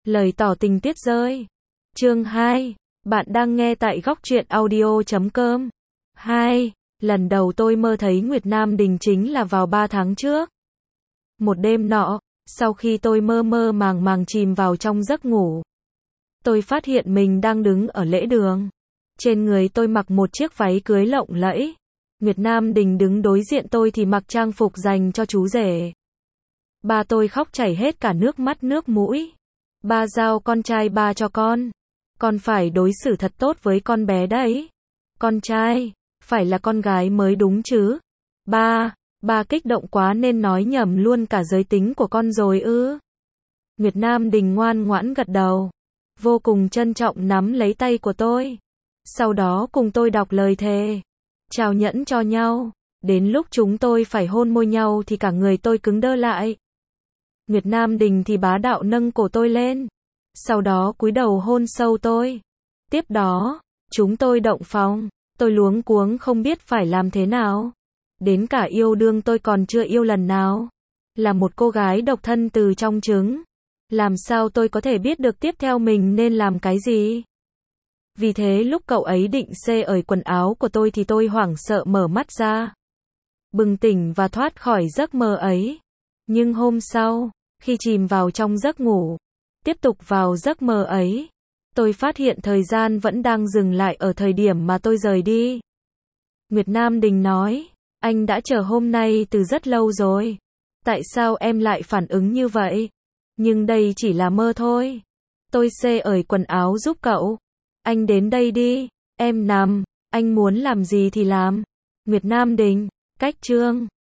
Lời tỏ tình tuyết rơi. Chương 2. Bạn đang nghe tại góc truyện audio.com. 2. Lần đầu tôi mơ thấy Nguyệt Nam Đình chính là vào 3 tháng trước. Một đêm nọ, sau khi tôi mơ mơ màng màng chìm vào trong giấc ngủ, tôi phát hiện mình đang đứng ở lễ đường. Trên người tôi mặc một chiếc váy cưới lộng lẫy. Nguyệt Nam Đình đứng đối diện tôi thì mặc trang phục dành cho chú rể. Ba tôi khóc chảy hết cả nước mắt nước mũi. Ba giao con trai ba cho con phải đối xử thật tốt với con bé đấy. Con trai, phải là con gái mới đúng chứ. Ba kích động quá nên nói nhầm luôn cả giới tính của con rồi ư. Nguyệt Nam Đình ngoan ngoãn gật đầu, vô cùng trân trọng nắm lấy tay của tôi. Sau đó cùng tôi đọc lời thề, trao nhẫn cho nhau. Đến lúc chúng tôi phải hôn môi nhau thì cả người tôi cứng đơ lại. Nguyệt Nam Đình thì bá đạo nâng cổ tôi lên, sau đó cúi đầu hôn sâu tôi. Tiếp đó, chúng tôi động phòng. Tôi luống cuống không biết phải làm thế nào. Đến cả yêu đương tôi còn chưa yêu lần nào. Là một cô gái độc thân từ trong trứng, làm sao tôi có thể biết được tiếp theo mình nên làm cái gì? Vì thế lúc cậu ấy định xê ởi quần áo của tôi thì tôi hoảng sợ mở mắt ra, bừng tỉnh và thoát khỏi giấc mơ ấy. Nhưng hôm sau, khi chìm vào trong giấc ngủ, tiếp tục vào giấc mơ ấy, tôi phát hiện thời gian vẫn đang dừng lại ở thời điểm mà tôi rời đi. Nguyệt Nam Đình nói, anh đã chờ hôm nay từ rất lâu rồi. Tại sao em lại phản ứng như vậy? Nhưng đây chỉ là mơ thôi. Tôi xê ởi quần áo giúp cậu. Anh đến đây đi, em nằm, anh muốn làm gì thì làm. Nguyệt Nam Đình, cách chương